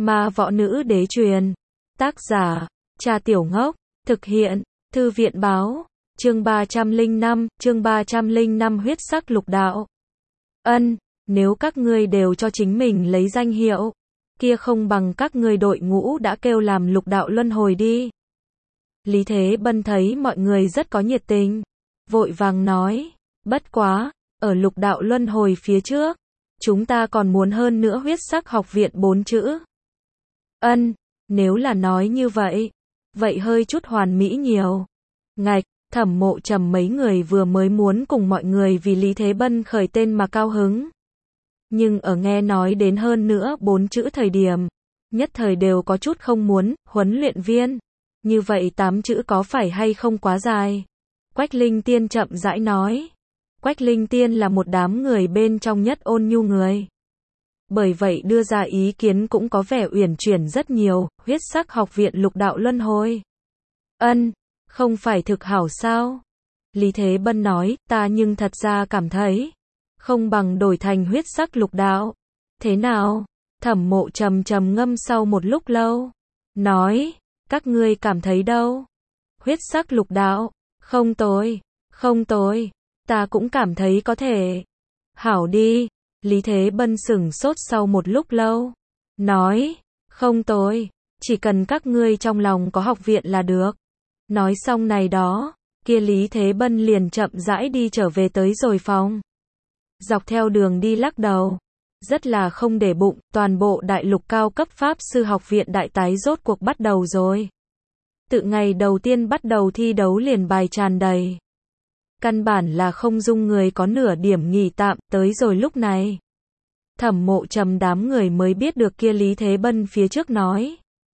Ma võ nữ đế truyền. Tác giả, Trà Tiểu Ngốc. Thực hiện, Thư viện báo. Chương 305 huyết sắc lục đạo. Ân, nếu các ngươi đều cho chính mình lấy danh hiệu, kia không bằng các ngươi đội ngũ đã kêu làm lục đạo luân hồi đi. Lý Thế Bân thấy mọi người rất có nhiệt tình, vội vàng nói, bất quá, ở lục đạo luân hồi phía trước, chúng ta còn muốn hơn nữa huyết sắc học viện 4 chữ. Ân, nếu là nói như vậy, vậy hơi chút hoàn mỹ nhiều. Ngạch, Thẩm Mộ Trầm mấy người vừa mới muốn cùng mọi người vì Lý Thế Bân khởi tên mà cao hứng. Nhưng ở nghe nói đến hơn nữa 4 chữ thời điểm, nhất thời đều có chút không muốn, huấn luyện viên. Như vậy 8 chữ có phải hay không quá dài? Quách Linh Tiên chậm rãi nói. Quách Linh Tiên là một đám người bên trong nhất ôn nhu người. Bởi vậy đưa ra ý kiến cũng có vẻ uyển chuyển rất nhiều, huyết sắc học viện lục đạo luân hồi. Ân, không phải thực hảo sao? Lý Thế Bân nói, ta nhưng thật ra cảm thấy, không bằng đổi thành huyết sắc lục đạo. Thế nào? Thẩm Mộ Trầm trầm ngâm sau một lúc lâu. Nói, các ngươi cảm thấy đâu? Huyết sắc lục đạo, không tồi, không tồi, ta cũng cảm thấy có thể. Hảo đi, Lý Thế Bân sửng sốt sau một lúc lâu. Nói, không tồi, chỉ cần các ngươi trong lòng có học viện là được. Nói xong này đó, kia Lý Thế Bân liền chậm rãi đi trở về tới rồi phòng. Dọc theo đường đi lắc đầu, rất là không để bụng, toàn bộ đại lục cao cấp pháp sư học viện đại tái rốt cuộc bắt đầu rồi. Tự ngày đầu tiên bắt đầu thi đấu liền bài tràn đầy. Căn bản là không dung người có nửa điểm nghỉ tạm, tới rồi lúc này. Thẩm Mộ Trầm đám người mới biết được kia Lý Thế Bân phía trước nói.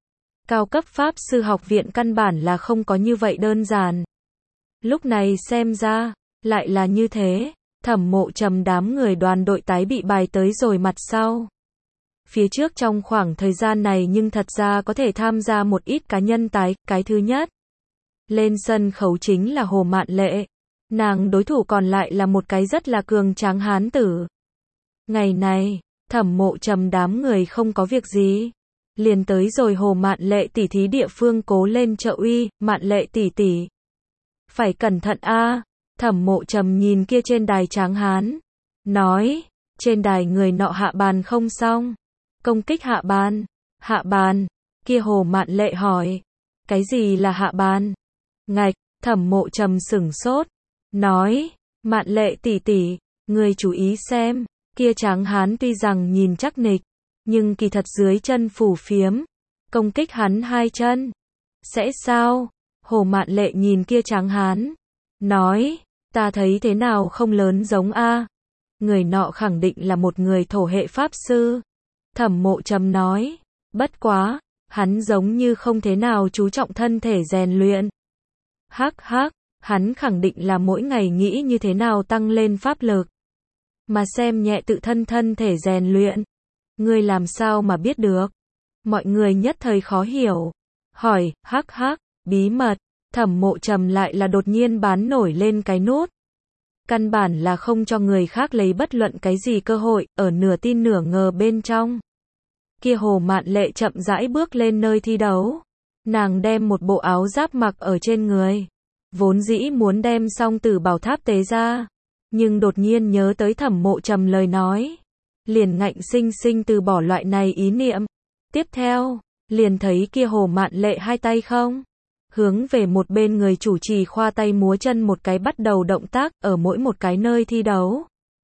Cao cấp pháp sư học viện căn bản là không có như vậy đơn giản. Lúc này xem ra, lại là như thế. Thẩm Mộ Trầm đám người đoàn đội tái bị bài tới rồi mặt sau. Phía trước trong khoảng thời gian này nhưng thật ra có thể tham gia một ít cá nhân tái, cái thứ nhất. Lên sân khấu chính là Hồ Mạn Lệ. Nàng đối thủ còn lại là một cái rất là cường tráng hán tử. Ngày này, Thẩm Mộ Trầm đám người không có việc gì. Liền tới rồi Hồ Mạn Lệ tỷ thí địa phương cố lên trợ uy, Mạn Lệ tỷ tỷ. Phải cẩn thận a. Thẩm Mộ Trầm nhìn kia trên đài tráng hán. Nói, trên đài người nọ hạ bàn không xong. Công kích hạ bàn. Hạ bàn. Kia Hồ Mạn Lệ hỏi. Cái gì là hạ bàn? Ngạch, Thẩm Mộ Trầm sửng sốt. Nói, Mạn Lệ tỷ tỷ, người chú ý xem. Kia tráng hán tuy rằng nhìn chắc nịch, nhưng kỳ thật dưới chân phủ phiếm. Công kích hắn hai chân. Sẽ sao? Hồ Mạn Lệ nhìn kia tráng hán. Nói, ta thấy thế nào không lớn giống a. Người nọ khẳng định là một người thổ hệ pháp sư. Thẩm Mộ Trầm nói, bất quá, hắn giống như không thế nào chú trọng thân thể rèn luyện. Hắc hắc, hắn khẳng định là mỗi ngày nghĩ như thế nào tăng lên pháp lực. Mà xem nhẹ tự thân thể rèn luyện. Ngươi làm sao mà biết được? Mọi người nhất thời khó hiểu. Hỏi, hắc hắc, bí mật. Thẩm Mộ Trầm lại là đột nhiên bán nổi lên cái nút. Căn bản là không cho người khác lấy bất luận cái gì cơ hội, ở nửa tin nửa ngờ bên trong. Kia Hồ Mạn Lệ chậm rãi bước lên nơi thi đấu. Nàng đem một bộ áo giáp mặc ở trên người. Vốn dĩ muốn đem song tử bảo tháp tế ra. Nhưng đột nhiên nhớ tới Thẩm Mộ Trầm lời nói. Liền ngạnh sinh sinh từ bỏ loại này ý niệm. Tiếp theo, liền thấy kia Hồ Mạn Lệ hai tay không? Hướng về một bên người chủ trì khoa tay múa chân một cái bắt đầu động tác ở mỗi một cái nơi thi đấu.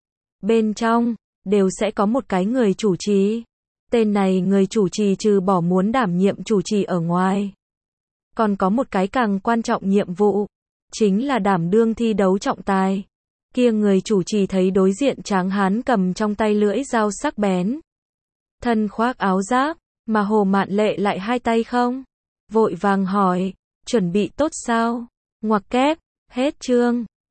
Bên trong, đều sẽ có một cái người chủ trì. Tên này người chủ trì trừ bỏ muốn đảm nhiệm chủ trì ở ngoài. Còn có một cái càng quan trọng nhiệm vụ. Chính là đảm đương thi đấu trọng tài. Kia người chủ trì thấy đối diện tráng hán cầm trong tay lưỡi dao sắc bén. Thân khoác áo giáp, mà Hồ Mạn Lệ lại hai tay không? Vội vàng hỏi, chuẩn bị tốt sao? Ngoặc kép, hết chương.